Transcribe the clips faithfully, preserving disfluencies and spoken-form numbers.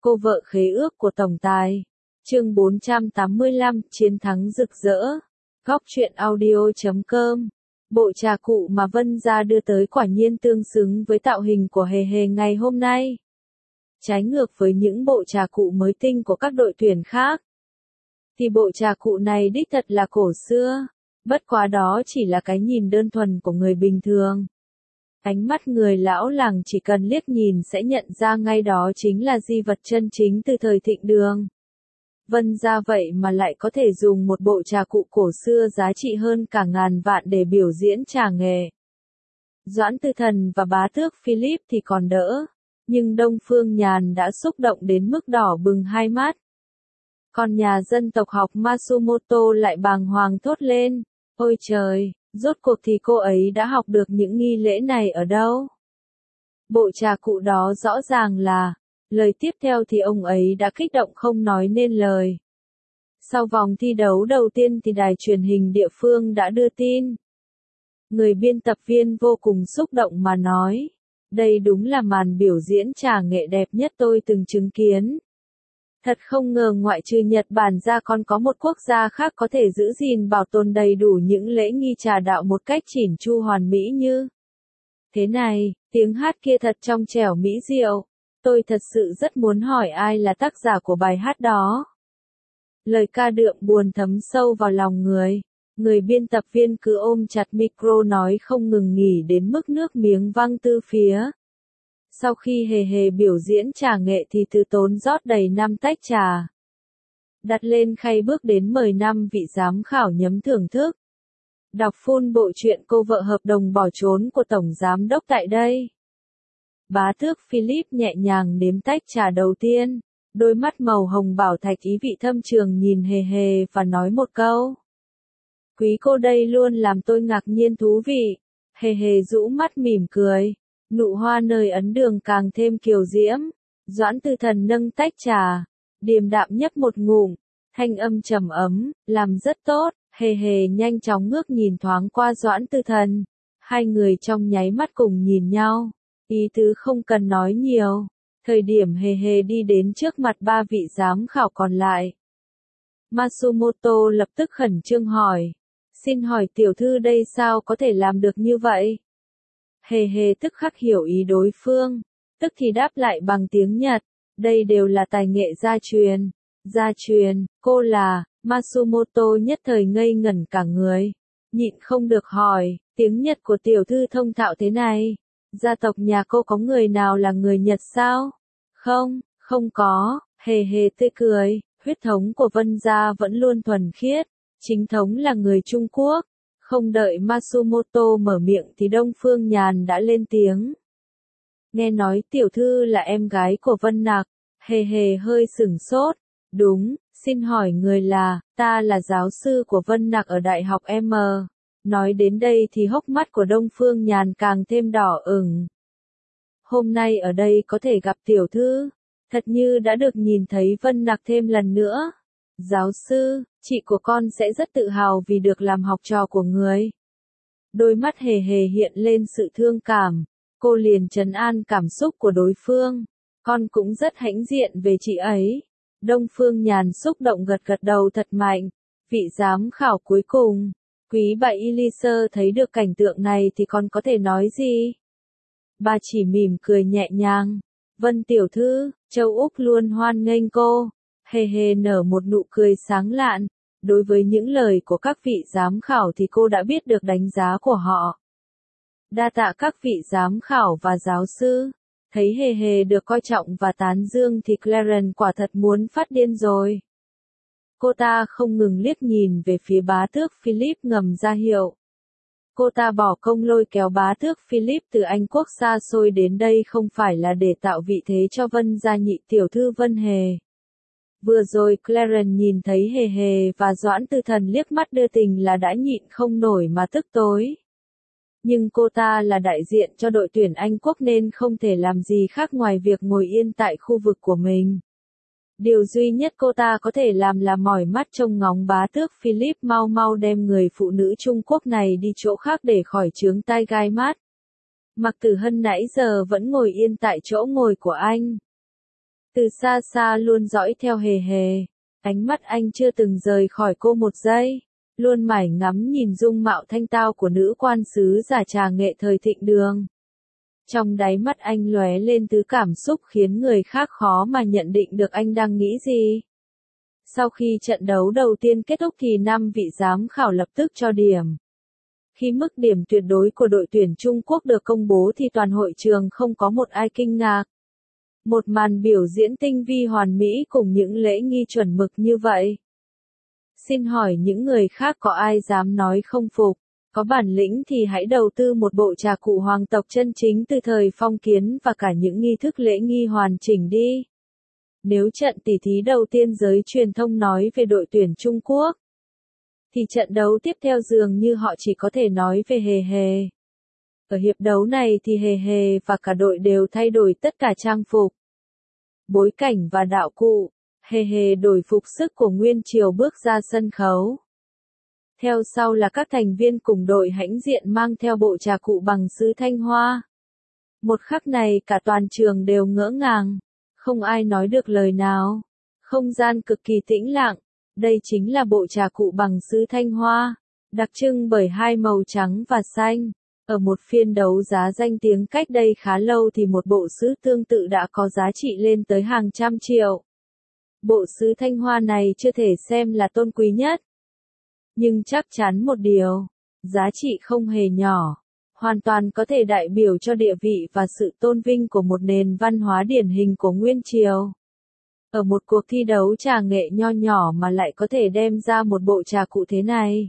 Cô vợ khế ước của tổng tài. Chương bốn trăm tám mươi lăm, chiến thắng rực rỡ. Góc truyện audio chấm com. Bộ trà cụ mà Vân Gia đưa tới quả nhiên tương xứng với tạo hình của Hề Hề ngày hôm nay. Trái ngược với những bộ trà cụ mới tinh của các đội tuyển khác, thì bộ trà cụ này đích thật là cổ xưa, bất quá đó chỉ là cái nhìn đơn thuần của người bình thường. Ánh mắt người lão làng chỉ cần liếc nhìn sẽ nhận ra ngay đó chính là di vật chân chính từ thời Thịnh Đường. Vân Gia vậy mà lại có thể dùng một bộ trà cụ cổ xưa giá trị hơn cả ngàn vạn để biểu diễn trà nghệ. Doãn Tư Thần và bá tước Philip thì còn đỡ, nhưng Đông Phương Nhàn đã xúc động đến mức đỏ bừng hai mắt. Còn nhà dân tộc học Matsumoto lại bàng hoàng thốt lên, ôi trời, rốt cuộc thì cô ấy đã học được những nghi lễ này ở đâu? Bộ trà cụ đó rõ ràng là, lời tiếp theo thì ông ấy đã kích động không nói nên lời. Sau vòng thi đấu đầu tiên thì đài truyền hình địa phương đã đưa tin. Người biên tập viên vô cùng xúc động mà nói, đây đúng là màn biểu diễn trà nghệ đẹp nhất tôi từng chứng kiến. Thật không ngờ ngoại trừ Nhật Bản ra còn có một quốc gia khác có thể giữ gìn bảo tồn đầy đủ những lễ nghi trà đạo một cách chỉn chu hoàn mỹ như thế này. Tiếng hát kia thật trong trẻo mỹ diệu. Tôi thật sự rất muốn hỏi ai là tác giả của bài hát đó. Lời ca đượm buồn thấm sâu vào lòng người. Người biên tập viên cứ ôm chặt micro nói không ngừng nghỉ đến mức nước miếng văng tứ phía. Sau khi Hề Hề biểu diễn trà nghệ thì Từ Tốn rót đầy năm tách trà. Đặt lên khay bước đến mời năm vị giám khảo nhấm thưởng thức. Đọc full bộ truyện Cô vợ hợp đồng bỏ trốn của Tổng Giám đốc tại đây. Bá tước Philip nhẹ nhàng nếm tách trà đầu tiên. Đôi mắt màu hồng bảo thạch ý vị thâm trường nhìn Hề Hề và nói một câu. Quý cô đây luôn làm tôi ngạc nhiên thú vị. Hề Hề rũ mắt mỉm cười. Nụ hoa nơi ấn đường càng thêm kiều diễm. Doãn Tư Thần nâng tách trà, điềm đạm nhấp một ngụm, thanh âm trầm ấm, làm rất tốt. Hề Hề nhanh chóng ngước nhìn thoáng qua Doãn Tư Thần. Hai người trong nháy mắt cùng nhìn nhau, ý tứ không cần nói nhiều. Thời điểm Hề Hề đi đến trước mặt ba vị giám khảo còn lại, Matsumoto lập tức khẩn trương hỏi, xin hỏi tiểu thư đây sao có thể làm được như vậy? Hề Hề tức khắc hiểu ý đối phương, tức thì đáp lại bằng tiếng Nhật, đây đều là tài nghệ gia truyền. Gia truyền, cô là, Matsumoto nhất thời ngây ngẩn cả người, nhịn không được hỏi, tiếng Nhật của tiểu thư thông thạo thế này, gia tộc nhà cô có người nào là người Nhật sao? Không, không có. Hề Hề tươi cười, huyết thống của Vân Gia vẫn luôn thuần khiết, chính thống là người Trung Quốc. Không đợi Matsumoto mở miệng thì Đông Phương Nhàn đã lên tiếng. Nghe nói tiểu thư là em gái của Vân Nặc. Hề Hề hơi sửng sốt. Đúng, xin hỏi người là, ta là giáo sư của Vân Nặc ở Đại học M. Nói đến đây thì hốc mắt của Đông Phương Nhàn càng thêm đỏ ửng. Hôm nay ở đây có thể gặp tiểu thư, thật như đã được nhìn thấy Vân Nặc thêm lần nữa. Giáo sư, chị của con sẽ rất tự hào vì được làm học trò của người. Đôi mắt Hề Hề hiện lên sự thương cảm, cô liền trấn an cảm xúc của đối phương. Con cũng rất hãnh diện về chị ấy. Đông Phương Nhàn xúc động gật gật đầu thật mạnh. Vị giám khảo cuối cùng, quý bà Elisa thấy được cảnh tượng này thì còn có thể nói gì? Bà chỉ mỉm cười nhẹ nhàng. Vân tiểu thư, châu Úc luôn hoan nghênh cô. Hề Hề nở một nụ cười sáng lạn. Đối với những lời của các vị giám khảo thì cô đã biết được đánh giá của họ. Đa tạ các vị giám khảo và giáo sư. Thấy Hề Hề được coi trọng và tán dương thì Clarence quả thật muốn phát điên rồi. Cô ta không ngừng liếc nhìn về phía bá tước Philip ngầm ra hiệu. Cô ta bỏ công lôi kéo bá tước Philip từ Anh quốc xa xôi đến đây không phải là để tạo vị thế cho Vân gia nhị tiểu thư Vân Hề. Vừa rồi Clarence nhìn thấy Hề Hề và Doãn Tư Thần liếc mắt đưa tình là đã nhịn không nổi mà tức tối. Nhưng cô ta là đại diện cho đội tuyển Anh quốc nên không thể làm gì khác ngoài việc ngồi yên tại khu vực của mình. Điều duy nhất cô ta có thể làm là mỏi mắt trông ngóng bá tước Philip mau mau đem người phụ nữ Trung Quốc này đi chỗ khác để khỏi chướng tai gai mắt. Mạc Tử Hân nãy giờ vẫn ngồi yên tại chỗ ngồi của anh. Từ xa xa luôn dõi theo Hề Hề. Ánh mắt anh chưa từng rời khỏi cô một giây. Luôn mải ngắm nhìn dung mạo thanh tao của nữ quan sứ giả trà nghệ thời thịnh đường. Trong đáy mắt anh lóe lên thứ cảm xúc khiến người khác khó mà nhận định được anh đang nghĩ gì. Sau khi trận đấu đầu tiên kết thúc thì năm vị giám khảo lập tức cho điểm. Khi mức điểm tuyệt đối của đội tuyển Trung Quốc được công bố thì toàn hội trường không có một ai kinh ngạc. Một màn biểu diễn tinh vi hoàn mỹ cùng những lễ nghi chuẩn mực như vậy. Xin hỏi những người khác có ai dám nói không phục? Có bản lĩnh thì hãy đầu tư một bộ trà cụ hoàng tộc chân chính từ thời phong kiến và cả những nghi thức lễ nghi hoàn chỉnh đi. Nếu trận tỉ thí đầu tiên giới truyền thông nói về đội tuyển Trung Quốc, thì trận đấu tiếp theo dường như họ chỉ có thể nói về Hề Hề. Ở hiệp đấu này thì Hề Hề và cả đội đều thay đổi tất cả trang phục, bối cảnh và đạo cụ. Hề Hề đổi phục sức của Nguyên Triều bước ra sân khấu. Theo sau là các thành viên cùng đội hãnh diện mang theo bộ trà cụ bằng sứ Thanh Hoa. Một khắc này cả toàn trường đều ngỡ ngàng, không ai nói được lời nào. Không gian cực kỳ tĩnh lặng, đây chính là bộ trà cụ bằng sứ Thanh Hoa, đặc trưng bởi hai màu trắng và xanh. Ở một phiên đấu giá danh tiếng cách đây khá lâu thì một bộ sứ tương tự đã có giá trị lên tới hàng trăm triệu. Bộ sứ Thanh Hoa này chưa thể xem là tôn quý nhất. Nhưng chắc chắn một điều, giá trị không hề nhỏ, hoàn toàn có thể đại biểu cho địa vị và sự tôn vinh của một nền văn hóa điển hình của Nguyên Triều. Ở một cuộc thi đấu trà nghệ nho nhỏ mà lại có thể đem ra một bộ trà cụ thế này.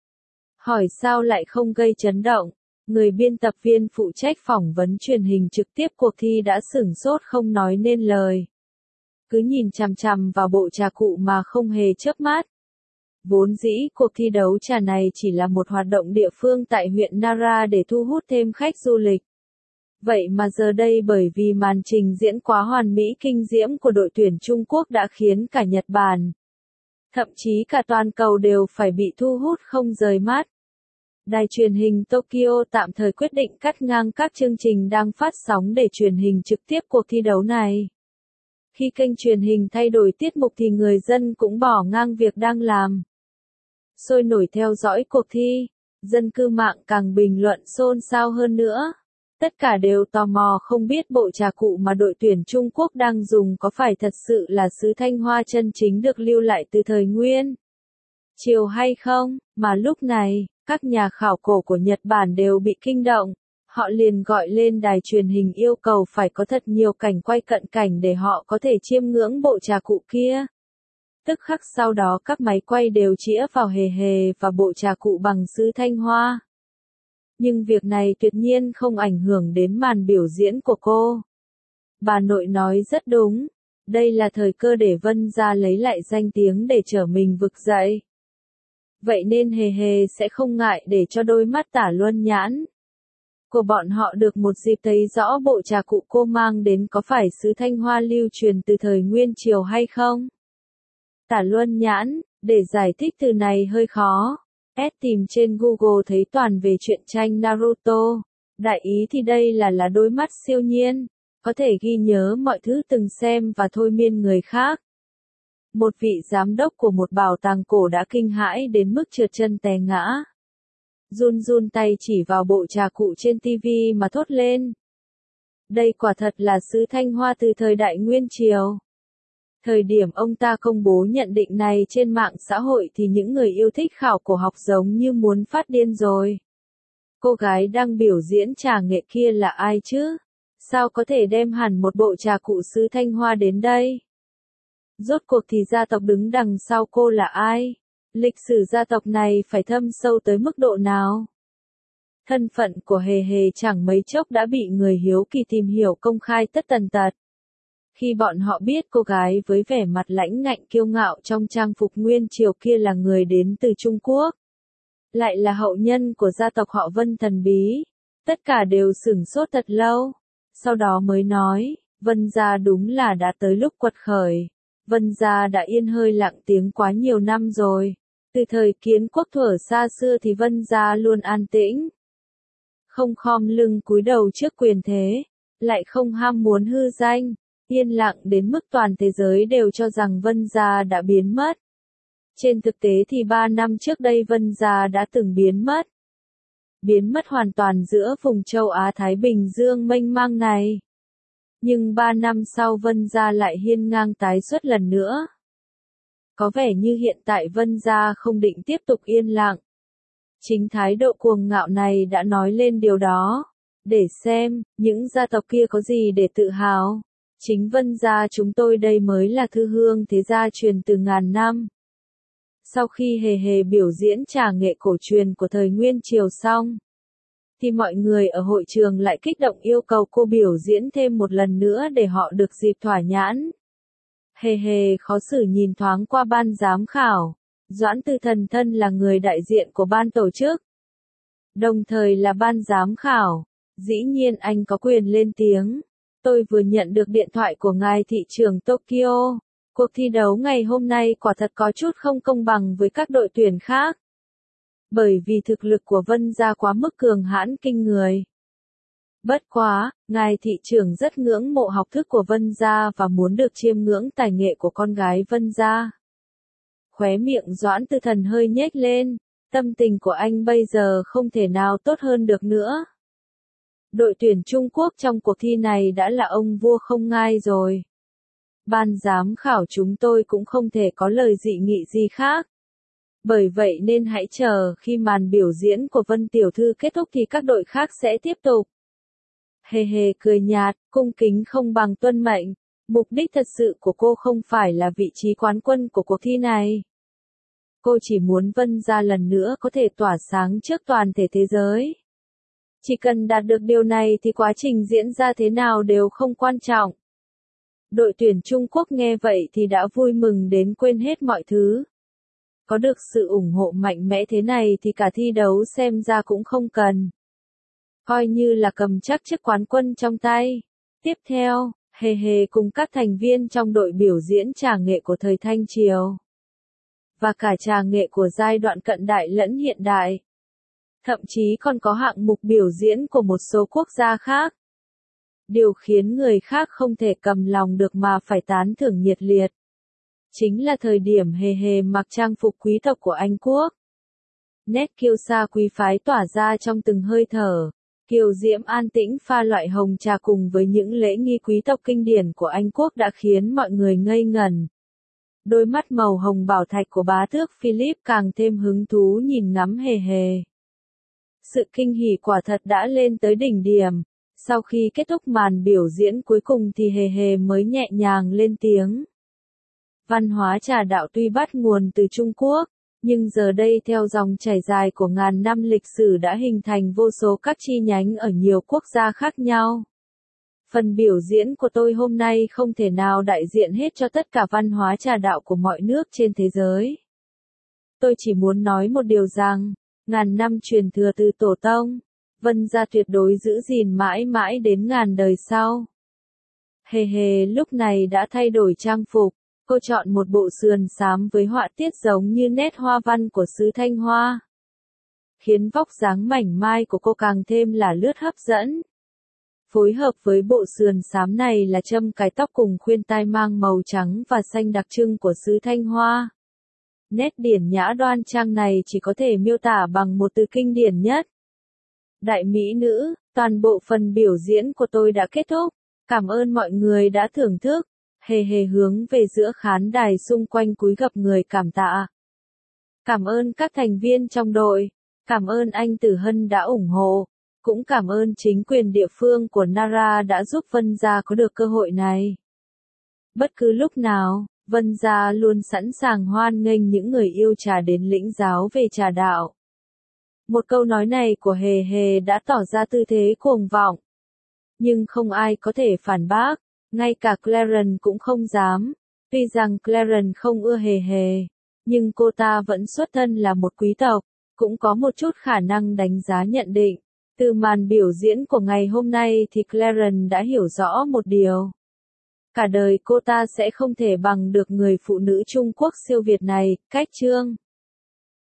Hỏi sao lại không gây chấn động? Người biên tập viên phụ trách phỏng vấn truyền hình trực tiếp cuộc thi đã sửng sốt không nói nên lời. Cứ nhìn chằm chằm vào bộ trà cụ mà không hề chớp mắt. Vốn dĩ cuộc thi đấu trà này chỉ là một hoạt động địa phương tại huyện Nara để thu hút thêm khách du lịch. Vậy mà giờ đây bởi vì màn trình diễn quá hoàn mỹ kinh diễm của đội tuyển Trung Quốc đã khiến cả Nhật Bản, thậm chí cả toàn cầu đều phải bị thu hút không rời mắt. Đài truyền hình Tokyo tạm thời quyết định cắt ngang các chương trình đang phát sóng để truyền hình trực tiếp cuộc thi đấu này. Khi kênh truyền hình thay đổi tiết mục thì người dân cũng bỏ ngang việc đang làm. Sôi nổi theo dõi cuộc thi, dân cư mạng càng bình luận xôn xao hơn nữa. Tất cả đều tò mò không biết bộ trà cụ mà đội tuyển Trung Quốc đang dùng có phải thật sự là sứ Thanh Hoa chân chính được lưu lại từ thời Nguyên Triều hay không, mà lúc này, các nhà khảo cổ của Nhật Bản đều bị kinh động. Họ liền gọi lên đài truyền hình yêu cầu phải có thật nhiều cảnh quay cận cảnh để họ có thể chiêm ngưỡng bộ trà cụ kia. Tức khắc sau đó các máy quay đều chĩa vào Hề Hề và bộ trà cụ bằng sứ Thanh Hoa. Nhưng việc này tuyệt nhiên không ảnh hưởng đến màn biểu diễn của cô. Bà nội nói rất đúng, đây là thời cơ để Vân Gia lấy lại danh tiếng để trở mình vực dậy. Vậy nên Hề Hề sẽ không ngại để cho đôi mắt Tả Luân Nhãn của bọn họ được một dịp thấy rõ bộ trà cụ cô mang đến có phải sứ Thanh Hoa lưu truyền từ thời Nguyên Triều hay không. Tả Luân Nhãn, để giải thích từ này hơi khó. S tìm trên Google thấy toàn về truyện tranh Naruto. Đại ý thì đây là là đôi mắt siêu nhiên, có thể ghi nhớ mọi thứ từng xem và thôi miên người khác. Một vị giám đốc của một bảo tàng cổ đã kinh hãi đến mức trượt chân té ngã. Run run tay chỉ vào bộ trà cụ trên ti vi mà thốt lên. Đây quả thật là sứ Thanh Hoa từ thời đại Nguyên Triều. Thời điểm ông ta công bố nhận định này trên mạng xã hội thì những người yêu thích khảo cổ học giống như muốn phát điên rồi. Cô gái đang biểu diễn trà nghệ kia là ai chứ? Sao có thể đem hẳn một bộ trà cụ sứ Thanh Hoa đến đây? Rốt cuộc thì gia tộc đứng đằng sau cô là ai? Lịch sử gia tộc này phải thâm sâu tới mức độ nào? Thân phận của Hề Hề chẳng mấy chốc đã bị người hiếu kỳ tìm hiểu công khai tất tần tật. Khi bọn họ biết cô gái với vẻ mặt lãnh ngạnh kiêu ngạo trong trang phục Nguyên Triều kia là người đến từ Trung Quốc, lại là hậu nhân của gia tộc họ Vân thần bí, tất cả đều sửng sốt thật lâu, sau đó mới nói, Vân gia đúng là đã tới lúc quật khởi. Vân gia đã yên hơi lặng tiếng quá nhiều năm rồi, từ thời Kiến Quốc thuở xa xưa thì Vân gia luôn an tĩnh, không khom lưng cúi đầu trước quyền thế, lại không ham muốn hư danh. Yên lặng đến mức toàn thế giới đều cho rằng Vân Gia đã biến mất. Trên thực tế thì ba năm trước đây Vân Gia đã từng biến mất. Biến mất hoàn toàn giữa vùng châu Á-Thái Bình Dương mênh mang này. Nhưng ba năm sau Vân Gia lại hiên ngang tái xuất lần nữa. Có vẻ như hiện tại Vân Gia không định tiếp tục yên lặng. Chính thái độ cuồng ngạo này đã nói lên điều đó. Để xem, những gia tộc kia có gì để tự hào. Chính Vân Gia chúng tôi đây mới là thư hương thế gia truyền từ ngàn năm. Sau khi hề hề biểu diễn trà nghệ cổ truyền của thời Nguyên Triều xong, thì mọi người ở hội trường lại kích động yêu cầu cô biểu diễn thêm một lần nữa để họ được dịp thỏa nhãn. Hề hề khó xử nhìn thoáng qua ban giám khảo. Doãn Tư Thần thân là người đại diện của ban tổ chức, đồng thời là ban giám khảo. Dĩ nhiên anh có quyền lên tiếng. Tôi vừa nhận được điện thoại của ngài thị trưởng Tokyo. Cuộc thi đấu ngày hôm nay quả thật có chút không công bằng với các đội tuyển khác. Bởi vì thực lực của Vân Gia quá mức cường hãn kinh người. Bất quá, ngài thị trưởng rất ngưỡng mộ học thức của Vân Gia và muốn được chiêm ngưỡng tài nghệ của con gái Vân Gia. Khóe miệng Doãn Tư Thần hơi nhếch lên, tâm tình của anh bây giờ không thể nào tốt hơn được nữa. Đội tuyển Trung Quốc trong cuộc thi này đã là ông vua không ngai rồi. Ban giám khảo chúng tôi cũng không thể có lời dị nghị gì khác. Bởi vậy nên hãy chờ khi màn biểu diễn của Vân Tiểu Thư kết thúc thì các đội khác sẽ tiếp tục. Hề hề cười nhạt, cung kính không bằng tuân mệnh. Mục đích thật sự của cô không phải là vị trí quán quân của cuộc thi này. Cô chỉ muốn Vân Gia lần nữa có thể tỏa sáng trước toàn thể thế giới. Chỉ cần đạt được điều này thì quá trình diễn ra thế nào đều không quan trọng. Đội tuyển Trung Quốc nghe vậy thì đã vui mừng đến quên hết mọi thứ. Có được sự ủng hộ mạnh mẽ thế này thì cả thi đấu xem ra cũng không cần. Coi như là cầm chắc chiếc quán quân trong tay. Tiếp theo, hề hề cùng các thành viên trong đội biểu diễn trà nghệ của thời Thanh Triều. Và cả trà nghệ của giai đoạn cận đại lẫn hiện đại. Thậm chí còn có hạng mục biểu diễn của một số quốc gia khác. Điều khiến người khác không thể cầm lòng được mà phải tán thưởng nhiệt liệt. Chính là thời điểm hề hề mặc trang phục quý tộc của Anh Quốc. Nét kiêu sa quý phái tỏa ra trong từng hơi thở. Kiều diễm an tĩnh pha loại hồng trà cùng với những lễ nghi quý tộc kinh điển của Anh Quốc đã khiến mọi người ngây ngẩn. Đôi mắt màu hồng bảo thạch của bá tước Philip càng thêm hứng thú nhìn ngắm hề hề. Sự kinh hỉ quả thật đã lên tới đỉnh điểm. Sau khi kết thúc màn biểu diễn cuối cùng thì hề hề mới nhẹ nhàng lên tiếng. Văn hóa trà đạo tuy bắt nguồn từ Trung Quốc, nhưng giờ đây theo dòng chảy dài của ngàn năm lịch sử đã hình thành vô số các chi nhánh ở nhiều quốc gia khác nhau. Phần biểu diễn của tôi hôm nay không thể nào đại diện hết cho tất cả văn hóa trà đạo của mọi nước trên thế giới. Tôi chỉ muốn nói một điều rằng, ngàn năm truyền thừa từ tổ tông, Vân Gia tuyệt đối giữ gìn mãi mãi đến ngàn đời sau. Hề hề lúc này đã thay đổi trang phục, cô chọn một bộ sườn xám với họa tiết giống như nét hoa văn của xứ Thanh Hoa. Khiến vóc dáng mảnh mai của cô càng thêm là lướt hấp dẫn. Phối hợp với bộ sườn xám này là châm cài tóc cùng khuyên tai mang màu trắng và xanh đặc trưng của xứ Thanh Hoa. Nét điển nhã đoan trang này chỉ có thể miêu tả bằng một từ kinh điển nhất. Đại mỹ nữ, toàn bộ phần biểu diễn của tôi đã kết thúc. Cảm ơn mọi người đã thưởng thức. Hề hề hướng về giữa khán đài xung quanh cúi gập người cảm tạ. Cảm ơn các thành viên trong đội. Cảm ơn anh Tử Hân đã ủng hộ. Cũng cảm ơn chính quyền địa phương của Nara đã giúp Vân Gia có được cơ hội này. Bất cứ lúc nào, Vân Gia luôn sẵn sàng hoan nghênh những người yêu trà đến lĩnh giáo về trà đạo. Một câu nói này của hề hề đã tỏ ra tư thế cuồng vọng. Nhưng không ai có thể phản bác, ngay cả Clarence cũng không dám. Tuy rằng Clarence không ưa hề hề, nhưng cô ta vẫn xuất thân là một quý tộc, cũng có một chút khả năng đánh giá nhận định. Từ màn biểu diễn của ngày hôm nay thì Clarence đã hiểu rõ một điều. Cả đời cô ta sẽ không thể bằng được người phụ nữ Trung Quốc siêu việt này, Cách Trương.